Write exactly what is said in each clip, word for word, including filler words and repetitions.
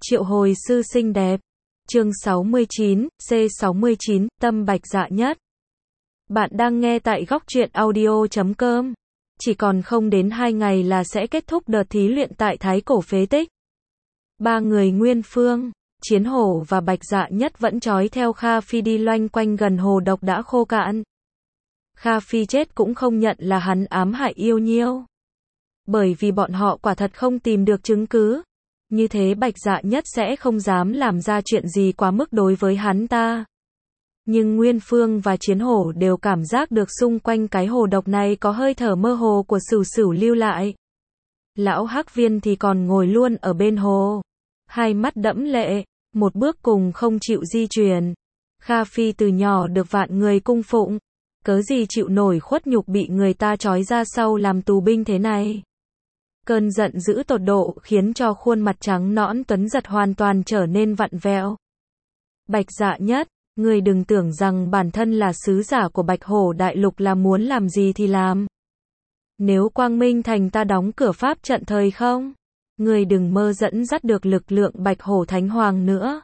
Triệu hồi sư xinh đẹp. Chương sáu mươi chín, C sáu mươi chín, Tâm Bạch Dạ Nhất. Bạn đang nghe tại góc truyện audio chấm com. Chỉ còn không đến hai ngày là sẽ kết thúc đợt thí luyện tại Thái Cổ Phế Tích. Ba người Nguyên Phương, Chiến Hổ và Bạch Dạ Nhất vẫn trói theo Kha Phi đi loanh quanh gần hồ độc đã khô cạn. Kha Phi chết cũng không nhận là hắn ám hại Yêu Nhiêu. Bởi vì bọn họ quả thật không tìm được chứng cứ. Như thế Bạch Dạ Nhất sẽ không dám làm ra chuyện gì quá mức đối với hắn ta. Nhưng Nguyên Phương và Chiến Hổ đều cảm giác được xung quanh cái hồ độc này có hơi thở mơ hồ của Sửu Sửu lưu lại. Lão Hắc Viên thì còn ngồi luôn ở bên hồ. Hai mắt đẫm lệ, một bước cùng không chịu di chuyển. Kha Phi từ nhỏ được vạn người cung phụng. Cớ gì chịu nổi khuất nhục bị người ta trói ra sau làm tù binh thế này. Cơn giận dữ tột độ khiến cho khuôn mặt trắng nõn Tuấn Giật hoàn toàn trở nên vặn vẹo. Bạch Dạ Nhất, ngươi đừng tưởng rằng bản thân là sứ giả của Bạch Hổ Đại Lục là muốn làm gì thì làm. Nếu Quang Minh Thành ta đóng cửa pháp trận thời không, ngươi đừng mơ dẫn dắt được lực lượng Bạch Hổ Thánh Hoàng nữa.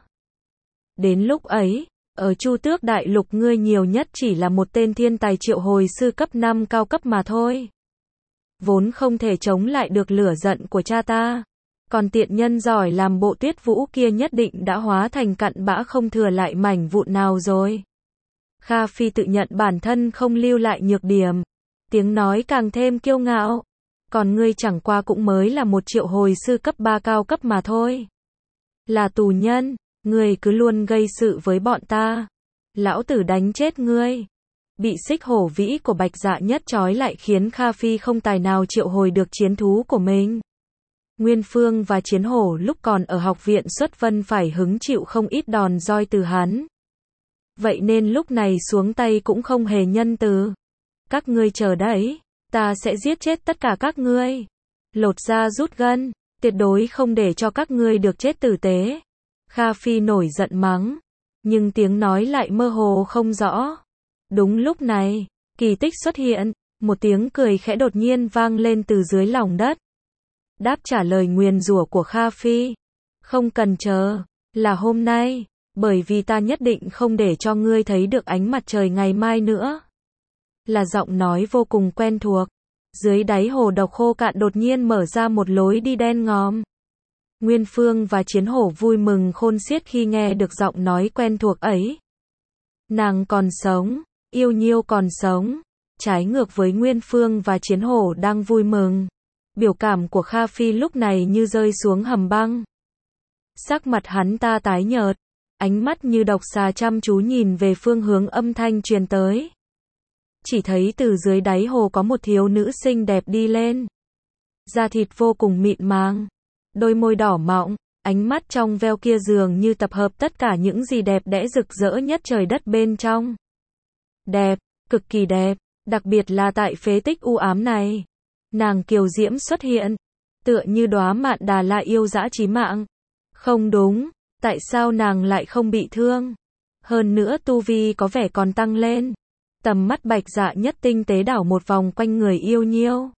Đến lúc ấy, ở Chu Tước Đại Lục ngươi nhiều nhất chỉ là một tên thiên tài triệu hồi sư cấp năm cao cấp mà thôi. Vốn không thể chống lại được lửa giận của cha ta. Còn tiện nhân giỏi làm bộ Tuyết Vũ kia nhất định đã hóa thành cặn bã không thừa lại mảnh vụn nào rồi. Kha Phi tự nhận bản thân không lưu lại nhược điểm. Tiếng nói càng thêm kiêu ngạo. Còn ngươi chẳng qua cũng mới là một triệu hồi sư cấp ba cao cấp mà thôi. Là tù nhân, ngươi cứ luôn gây sự với bọn ta. Lão tử đánh chết ngươi. Bị xích hổ vĩ của Bạch Dạ Nhất trói lại khiến Kha Phi không tài nào triệu hồi được chiến thú của mình. Nguyên Phương và Chiến Hổ lúc còn ở học viện xuất vân phải hứng chịu không ít đòn roi từ hắn. Vậy nên lúc này xuống tay cũng không hề nhân từ. Các ngươi chờ đấy, ta sẽ giết chết tất cả các ngươi. Lột da rút gân, tuyệt đối không để cho các ngươi được chết tử tế. Kha Phi nổi giận mắng, nhưng tiếng nói lại mơ hồ không rõ. Đúng lúc này, kỳ tích xuất hiện, một tiếng cười khẽ đột nhiên vang lên từ dưới lòng đất. Đáp trả lời nguyền rủa của Kha Phi. Không cần chờ, là hôm nay, bởi vì ta nhất định không để cho ngươi thấy được ánh mặt trời ngày mai nữa. Là giọng nói vô cùng quen thuộc. Dưới đáy hồ độc khô cạn đột nhiên mở ra một lối đi đen ngòm. Nguyên Phương và Chiến Hổ vui mừng khôn xiết khi nghe được giọng nói quen thuộc ấy. Nàng còn sống. Yêu Nhiêu còn sống. Trái ngược với Nguyên Phương và Chiến Hổ đang vui mừng. Biểu cảm của Kha Phi lúc này như rơi xuống hầm băng. Sắc mặt hắn ta tái nhợt. Ánh mắt như độc xà chăm chú nhìn về phương hướng âm thanh truyền tới. Chỉ thấy từ dưới đáy hồ có một thiếu nữ xinh đẹp đi lên. Da thịt vô cùng mịn màng. Đôi môi đỏ mọng. Ánh mắt trong veo kia dường như tập hợp tất cả những gì đẹp đẽ rực rỡ nhất trời đất bên trong. Đẹp, cực kỳ đẹp, đặc biệt là tại phế tích u ám này. Nàng kiều diễm xuất hiện, tựa như đóa mạn đà la yêu dã chí mạng. Không đúng, tại sao nàng lại không bị thương? Hơn nữa tu vi có vẻ còn tăng lên. Tầm mắt Bạch Dạ Nhất tinh tế đảo một vòng quanh người Yêu Nhiêu.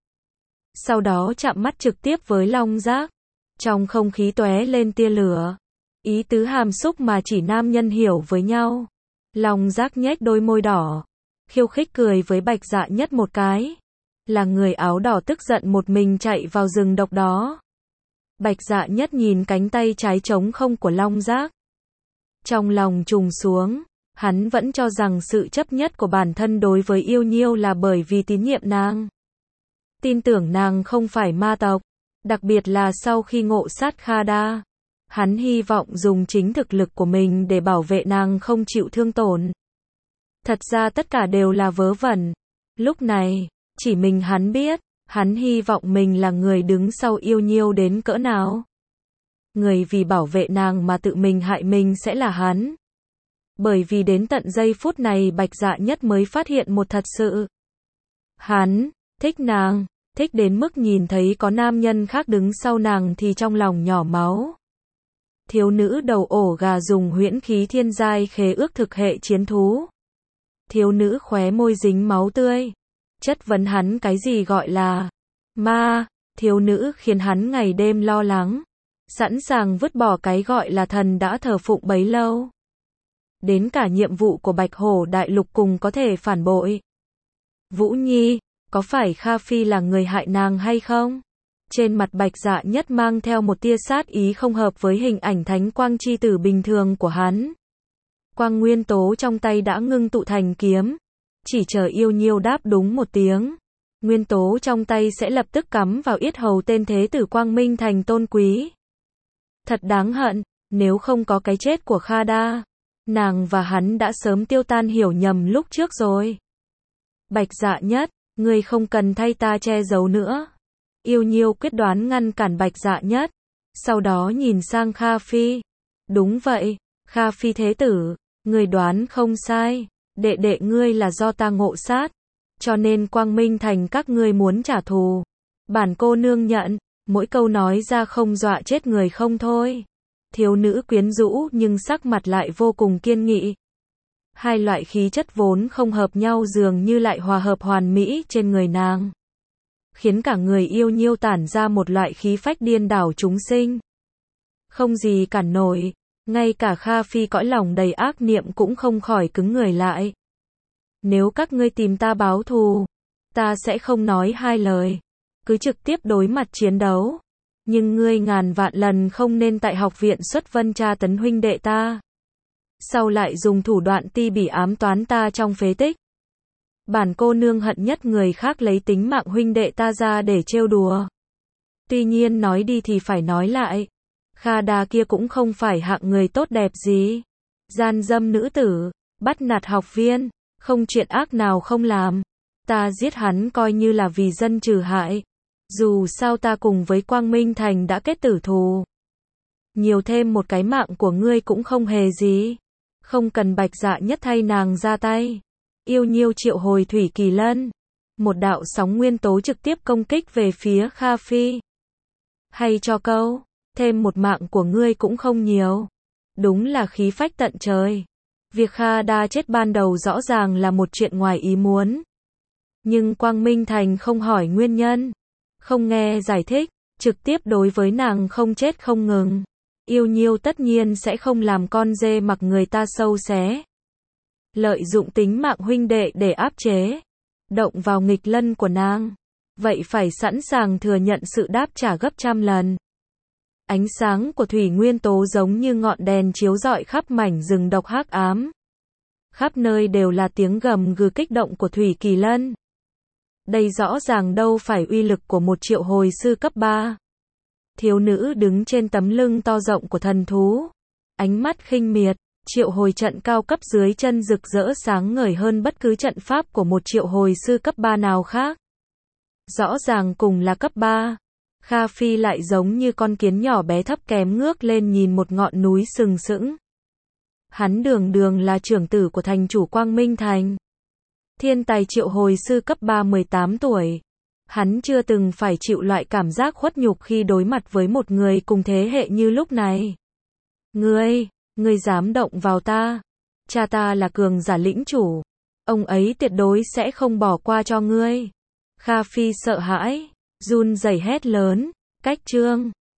Sau đó chạm mắt trực tiếp với Long Giác. Trong không khí tóe lên tia lửa. Ý tứ hàm xúc mà chỉ nam nhân hiểu với nhau. Long Giác nhếch đôi môi đỏ. Khiêu khích cười với Bạch Dạ Nhất một cái. Là người áo đỏ tức giận một mình chạy vào rừng độc đó. Bạch Dạ Nhất nhìn cánh tay trái trống không của Long Giác. Trong lòng trùng xuống. Hắn vẫn cho rằng sự chấp nhất của bản thân đối với Yêu Nhiêu là bởi vì tín nhiệm nàng. Tin tưởng nàng không phải ma tộc. Đặc biệt là sau khi ngộ sát Kha Đa. Hắn hy vọng dùng chính thực lực của mình để bảo vệ nàng không chịu thương tổn. Thật ra tất cả đều là vớ vẩn. Lúc này, chỉ mình hắn biết, hắn hy vọng mình là người đứng sau Yêu Nhiêu đến cỡ nào. Người vì bảo vệ nàng mà tự mình hại mình sẽ là hắn. Bởi vì đến tận giây phút này Bạch Dạ Nhất mới phát hiện một thật sự. Hắn, thích nàng, thích đến mức nhìn thấy có nam nhân khác đứng sau nàng thì trong lòng nhỏ máu. Thiếu nữ đầu ổ gà dùng huyễn khí thiên giai khế ước thực hệ chiến thú. Thiếu nữ khóe môi dính máu tươi. Chất vấn hắn cái gì gọi là ma. Thiếu nữ khiến hắn ngày đêm lo lắng. sẵn sàng vứt bỏ cái gọi là thần đã thờ phụng bấy lâu. Đến cả nhiệm vụ của Bạch Hổ Đại Lục cùng có thể phản bội. Vũ Nhi, có phải Kha Phi là người hại nàng hay không? Trên mặt Bạch Dạ Nhất mang theo một tia sát ý không hợp với hình ảnh thánh quang chi tử bình thường của hắn. Quang nguyên tố trong tay đã ngưng tụ thành kiếm. Chỉ chờ Yêu Nhiêu đáp đúng một tiếng. Nguyên tố trong tay sẽ lập tức cắm vào yết hầu tên thế tử Quang Minh Thành tôn quý. Thật đáng hận, nếu không có cái chết của Kha Đa, nàng và hắn đã sớm tiêu tan hiểu nhầm lúc trước rồi. Bạch Dạ Nhất, ngươi không cần thay ta che giấu nữa. Yêu Nhiêu quyết đoán ngăn cản Bạch Dạ Nhất. Sau đó nhìn sang Kha Phi. Đúng vậy, Kha Phi thế tử, ngươi đoán không sai. Đệ đệ ngươi là do ta ngộ sát. Cho nên Quang Minh Thành các ngươi muốn trả thù. Bản cô nương nhận, mỗi câu nói ra không dọa chết người không thôi. Thiếu nữ quyến rũ nhưng sắc mặt lại vô cùng kiên nghị. Hai loại khí chất vốn không hợp nhau dường như lại hòa hợp hoàn mỹ trên người nàng. Khiến cả người Yêu Nhiêu tản ra một loại khí phách điên đảo chúng sinh. Không gì cản nổi, ngay cả Kha Phi cõi lòng đầy ác niệm cũng không khỏi cứng người lại. Nếu các ngươi tìm ta báo thù, ta sẽ không nói hai lời. Cứ trực tiếp đối mặt chiến đấu. Nhưng ngươi ngàn vạn lần không nên tại học viện xuất vân tra tấn huynh đệ ta. Sau lại dùng thủ đoạn ti bỉ ám toán ta trong phế tích. Bản cô nương hận nhất người khác lấy tính mạng huynh đệ ta ra để trêu đùa. Tuy nhiên nói đi thì phải nói lại. Kha Đa kia cũng không phải hạng người tốt đẹp gì. Gian dâm nữ tử, bắt nạt học viên, không chuyện ác nào không làm. Ta giết hắn coi như là vì dân trừ hại. Dù sao ta cùng với Quang Minh Thành đã kết tử thù. Nhiều thêm một cái mạng của ngươi cũng không hề gì. Không cần Bạch Dạ Nhất thay nàng ra tay. Yêu Nhiêu triệu hồi Thủy Kỳ Lân. Một đạo sóng nguyên tố trực tiếp công kích về phía Kha Phi. Hay cho câu, thêm một mạng của ngươi cũng không nhiều. Đúng là khí phách tận trời. Việc Kha Đa chết ban đầu rõ ràng là một chuyện ngoài ý muốn. Nhưng Quang Minh Thành không hỏi nguyên nhân. Không nghe giải thích, trực tiếp đối với nàng không chết không ngừng. Yêu Nhiêu tất nhiên sẽ không làm con dê mặc người ta sâu xé. Lợi dụng tính mạng huynh đệ để áp chế. Động vào nghịch lân của nàng. Vậy phải sẵn sàng thừa nhận sự đáp trả gấp trăm lần. Ánh sáng của thủy nguyên tố giống như ngọn đèn chiếu rọi khắp mảnh rừng độc hắc ám. Khắp nơi đều là tiếng gầm gừ kích động của Thủy Kỳ Lân. Đây rõ ràng đâu phải uy lực của một triệu hồi sư cấp ba. Thiếu nữ đứng trên tấm lưng to rộng của thần thú. Ánh mắt khinh miệt, triệu hồi trận cao cấp dưới chân rực rỡ sáng ngời hơn bất cứ trận pháp của một triệu hồi sư cấp ba nào khác. Rõ ràng cùng là cấp ba. Kha Phi lại giống như con kiến nhỏ bé thấp kém ngước lên nhìn một ngọn núi sừng sững. Hắn đường đường là trưởng tử của thành chủ Quang Minh Thành. Thiên tài triệu hồi sư cấp ba mười tám tuổi. Hắn chưa từng phải chịu loại cảm giác khuất nhục khi đối mặt với một người cùng thế hệ như lúc này. Ngươi, ngươi dám động vào ta. Cha ta là cường giả lĩnh chủ. Ông ấy tuyệt đối sẽ không bỏ qua cho ngươi. Kha Phi sợ hãi, run rẩy hét lớn, cách trương.